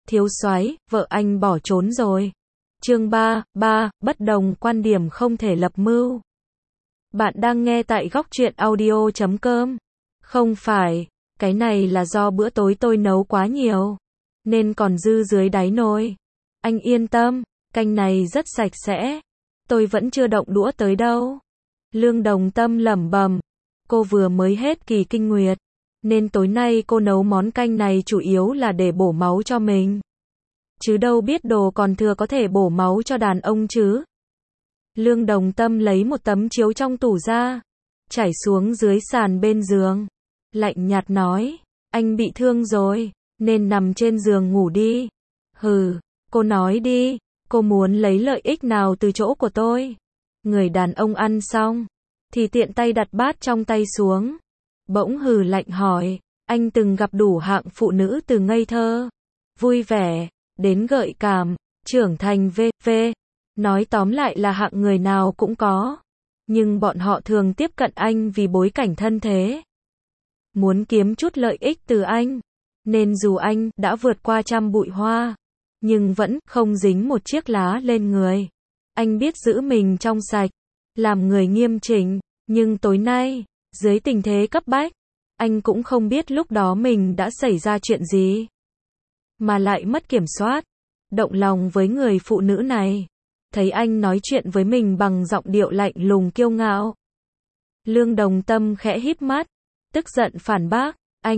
thiếu soái, vợ anh bỏ trốn rồi. Chương 3, bất đồng quan điểm không thể lập mưu. Bạn đang nghe tại góc truyện audio.com. Không phải, cái này là do bữa tối tôi nấu quá nhiều, nên còn dư dưới đáy nồi. Anh yên tâm, canh này rất sạch sẽ. Tôi vẫn chưa động đũa tới đâu. Lương Đồng Tâm lẩm bẩm. Cô vừa mới hết kỳ kinh nguyệt, nên tối nay cô nấu món canh này chủ yếu là để bổ máu cho mình. Chứ đâu biết đồ còn thừa có thể bổ máu cho đàn ông chứ. Lương Đồng Tâm lấy một tấm chiếu trong tủ ra, trải xuống dưới sàn bên giường. Lạnh nhạt nói, anh bị thương rồi, nên nằm trên giường ngủ đi. Hừ, cô nói đi, cô muốn lấy lợi ích nào từ chỗ của tôi? Người đàn ông ăn xong, thì tiện tay đặt bát trong tay xuống. Bỗng hừ lạnh hỏi, anh từng gặp đủ hạng phụ nữ từ ngây thơ, vui vẻ, đến gợi cảm, trưởng thành v.v. Nói tóm lại là hạng người nào cũng có. Nhưng bọn họ thường tiếp cận anh vì bối cảnh thân thế. Muốn kiếm chút lợi ích từ anh. Nên dù anh đã vượt qua trăm bụi hoa, nhưng vẫn không dính một chiếc lá lên người. Anh biết giữ mình trong sạch, làm người nghiêm chỉnh. Nhưng tối nay, dưới tình thế cấp bách, anh cũng không biết lúc đó mình đã xảy ra chuyện gì, mà lại mất kiểm soát, động lòng với người phụ nữ này. Thấy anh nói chuyện với mình bằng giọng điệu lạnh lùng kiêu ngạo, Lương Đồng Tâm khẽ híp mắt, tức giận phản bác,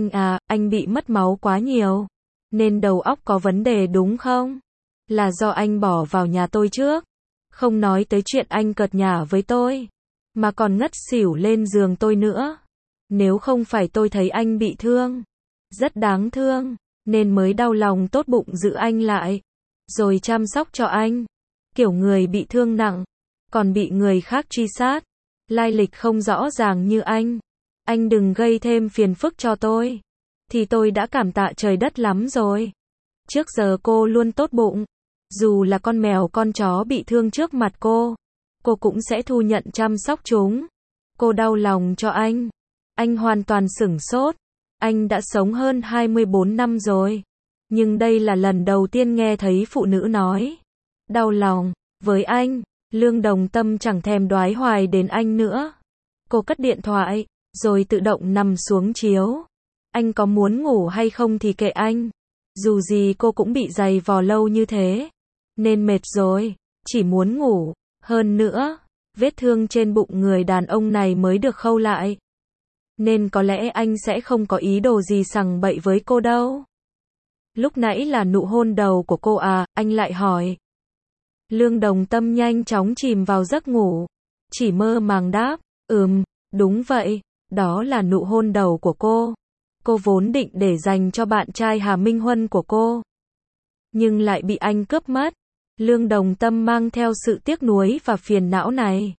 anh bị mất máu quá nhiều, nên đầu óc có vấn đề đúng không? Là do anh bỏ vào nhà tôi trước, không nói tới chuyện anh cợt nhả với tôi, mà còn ngất xỉu lên giường tôi nữa. Nếu không phải tôi thấy anh bị thương, rất đáng thương, nên mới đau lòng tốt bụng giữ anh lại, rồi chăm sóc cho anh. Kiểu người bị thương nặng, còn bị người khác truy sát, lai lịch không rõ ràng như anh đừng gây thêm phiền phức cho tôi, thì tôi đã cảm tạ trời đất lắm rồi. Trước giờ cô luôn tốt bụng, dù là con mèo con chó bị thương trước mặt cô cũng sẽ thu nhận chăm sóc chúng. Cô đau lòng cho anh hoàn toàn sửng sốt. Anh đã sống hơn 24 năm rồi, nhưng đây là lần đầu tiên nghe thấy phụ nữ nói đau lòng với anh. Lương Đồng Tâm chẳng thèm đoái hoài đến anh nữa. Cô cất điện thoại, rồi tự động nằm xuống chiếu. Anh có muốn ngủ hay không thì kệ anh. Dù gì cô cũng bị giày vò lâu như thế, nên mệt rồi, chỉ muốn ngủ. Hơn nữa, vết thương trên bụng người đàn ông này mới được khâu lại, nên có lẽ anh sẽ không có ý đồ gì sằng bậy với cô đâu. Lúc nãy là nụ hôn đầu của cô à? Anh lại hỏi. Lương Đồng Tâm nhanh chóng chìm vào giấc ngủ, chỉ mơ màng đáp, đúng vậy, đó là nụ hôn đầu của cô. Cô vốn định để dành cho bạn trai Hà Minh Huân của cô, nhưng lại bị anh cướp mất. Lương Đồng Tâm mang theo sự tiếc nuối và phiền não này,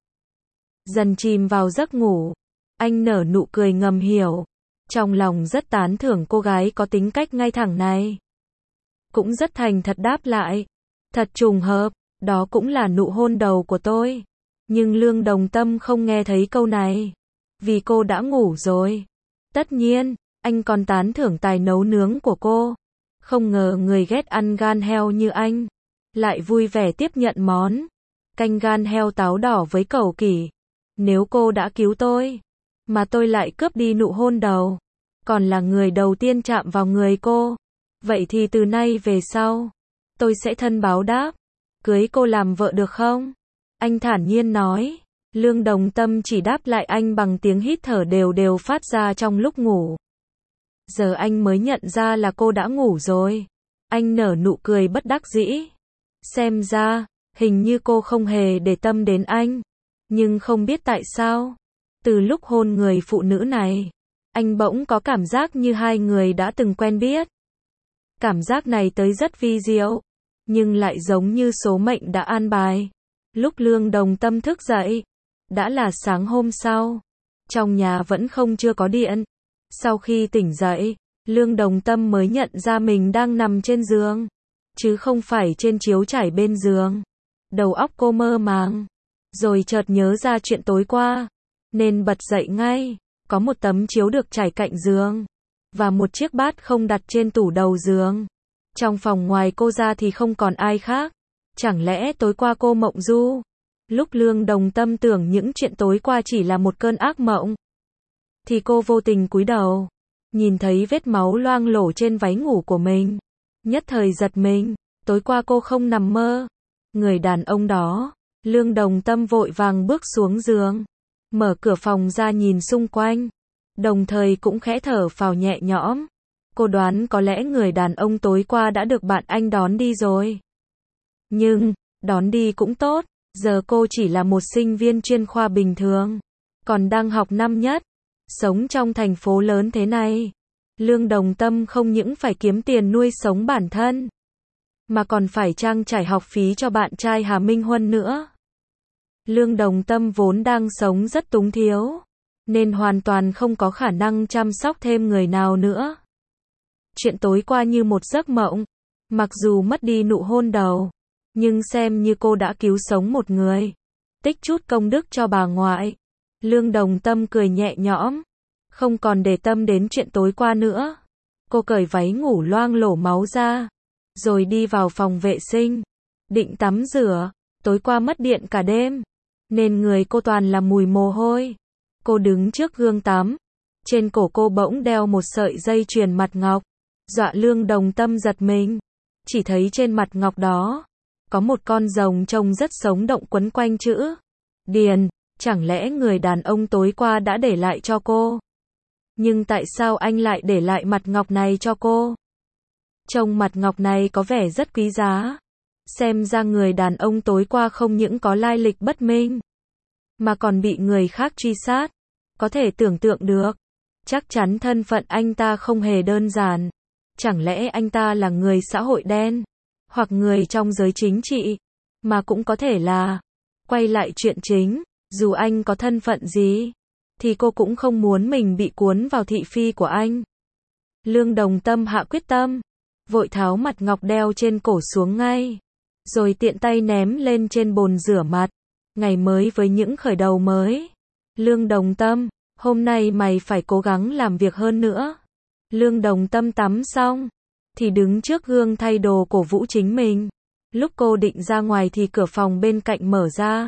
dần chìm vào giấc ngủ. Anh nở nụ cười ngầm hiểu, trong lòng rất tán thưởng cô gái có tính cách ngay thẳng này. Cũng rất thành thật đáp lại, thật trùng hợp, đó cũng là nụ hôn đầu của tôi. Nhưng Lương Đồng Tâm không nghe thấy câu này, vì cô đã ngủ rồi. Tất nhiên, anh còn tán thưởng tài nấu nướng của cô. Không ngờ người ghét ăn gan heo như anh lại vui vẻ tiếp nhận món canh gan heo táo đỏ với cẩu kỷ. Nếu cô đã cứu tôi, mà tôi lại cướp đi nụ hôn đầu, còn là người đầu tiên chạm vào người cô, vậy thì từ nay về sau, tôi sẽ thân báo đáp, cưới cô làm vợ được không? Anh thản nhiên nói. Lương Đồng Tâm chỉ đáp lại anh bằng tiếng hít thở đều đều phát ra trong lúc ngủ. Giờ anh mới nhận ra là cô đã ngủ rồi. Anh nở nụ cười bất đắc dĩ. Xem ra, hình như cô không hề để tâm đến anh. Nhưng không biết tại sao, từ lúc hôn người phụ nữ này, anh bỗng có cảm giác như hai người đã từng quen biết. Cảm giác này tới rất vi diệu, nhưng lại giống như số mệnh đã an bài. Lúc Lương Đồng Tâm thức dậy, đã là sáng hôm sau. Trong nhà vẫn chưa có điện. Sau khi tỉnh dậy, Lương Đồng Tâm mới nhận ra mình đang nằm trên giường, chứ không phải trên chiếu trải bên giường. Đầu óc cô mơ màng, rồi chợt nhớ ra chuyện tối qua, nên bật dậy ngay. Có một tấm chiếu được trải cạnh giường, và một chiếc bát không đặt trên tủ đầu giường. Trong phòng ngoài cô ra thì không còn ai khác. Chẳng lẽ tối qua cô mộng du? Lúc Lương Đồng Tâm tưởng những chuyện tối qua chỉ là một cơn ác mộng, thì cô vô tình cúi đầu, nhìn thấy vết máu loang lổ trên váy ngủ của mình. Nhất thời giật mình, tối qua cô không nằm mơ. Người đàn ông đó, Lương Đồng Tâm vội vàng bước xuống giường, mở cửa phòng ra nhìn xung quanh, đồng thời cũng khẽ thở phào nhẹ nhõm. Cô đoán có lẽ người đàn ông tối qua đã được bạn anh đón đi rồi. Nhưng, đón đi cũng tốt, giờ cô chỉ là một sinh viên chuyên khoa bình thường, còn đang học năm nhất, sống trong thành phố lớn thế này. Lương Đồng Tâm không những phải kiếm tiền nuôi sống bản thân, mà còn phải trang trải học phí cho bạn trai Hà Minh Huân nữa. Lương Đồng Tâm vốn đang sống rất túng thiếu, nên hoàn toàn không có khả năng chăm sóc thêm người nào nữa. Chuyện tối qua như một giấc mộng, mặc dù mất đi nụ hôn đầu, nhưng xem như cô đã cứu sống một người, tích chút công đức cho bà ngoại. Lương Đồng Tâm cười nhẹ nhõm, không còn để tâm đến chuyện tối qua nữa. Cô cởi váy ngủ loang lổ máu ra, rồi đi vào phòng vệ sinh, định tắm rửa. Tối qua mất điện cả đêm, nên người cô toàn là mùi mồ hôi. Cô đứng trước gương tắm, trên cổ cô bỗng đeo một sợi dây chuyền mặt ngọc, dọa Lương Đồng Tâm giật mình. Chỉ thấy trên mặt ngọc đó, có một con rồng trông rất sống động quấn quanh chữ Điền. Chẳng lẽ người đàn ông tối qua đã để lại cho cô? Nhưng tại sao anh lại để lại mặt ngọc này cho cô? Trông mặt ngọc này có vẻ rất quý giá. Xem ra người đàn ông tối qua không những có lai lịch bất minh, mà còn bị người khác truy sát. Có thể tưởng tượng được, chắc chắn thân phận anh ta không hề đơn giản. Chẳng lẽ anh ta là người xã hội đen, hoặc người trong giới chính trị, mà cũng có thể là. Quay lại chuyện chính, dù anh có thân phận gì, thì cô cũng không muốn mình bị cuốn vào thị phi của anh. Lương Đồng Tâm hạ quyết tâm, vội tháo mặt ngọc đeo trên cổ xuống ngay, rồi tiện tay ném lên trên bồn rửa mặt. Ngày mới với những khởi đầu mới. Lương Đồng Tâm, hôm nay mày phải cố gắng làm việc hơn nữa. Lương Đồng Tâm tắm xong, thì đứng trước gương thay đồ cổ vũ chính mình. Lúc cô định ra ngoài thì cửa phòng bên cạnh mở ra.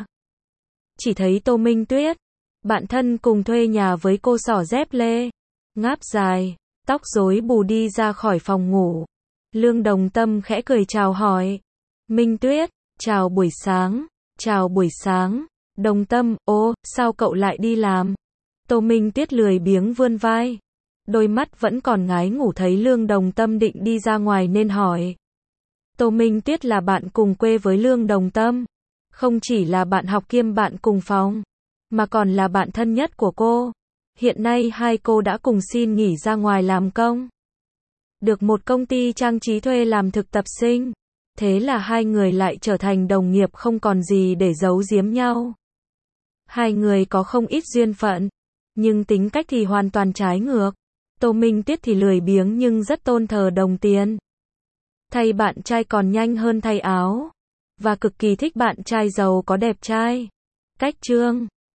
Chỉ thấy Tô Minh Tuyết, bạn thân cùng thuê nhà với cô xỏ dép lê, ngáp dài, tóc rối bù đi ra khỏi phòng ngủ. Lương Đồng Tâm khẽ cười chào hỏi. Minh Tuyết, chào buổi sáng. Chào buổi sáng. Đồng Tâm, ô, sao cậu lại đi làm? Tô Minh Tuyết lười biếng vươn vai, đôi mắt vẫn còn ngái ngủ thấy Lương Đồng Tâm định đi ra ngoài nên hỏi. Tô Minh Tuyết là bạn cùng quê với Lương Đồng Tâm, không chỉ là bạn học kiêm bạn cùng phòng, mà còn là bạn thân nhất của cô. Hiện nay hai cô đã cùng xin nghỉ ra ngoài làm công, được một công ty trang trí thuê làm thực tập sinh. Thế là hai người lại trở thành đồng nghiệp không còn gì để giấu giếm nhau. Hai người có không ít duyên phận, nhưng tính cách thì hoàn toàn trái ngược. Tô Minh Tuyết thì lười biếng nhưng rất tôn thờ đồng tiền. Thay bạn trai còn nhanh hơn thay áo, và cực kỳ thích bạn trai giàu có đẹp trai. Cách trương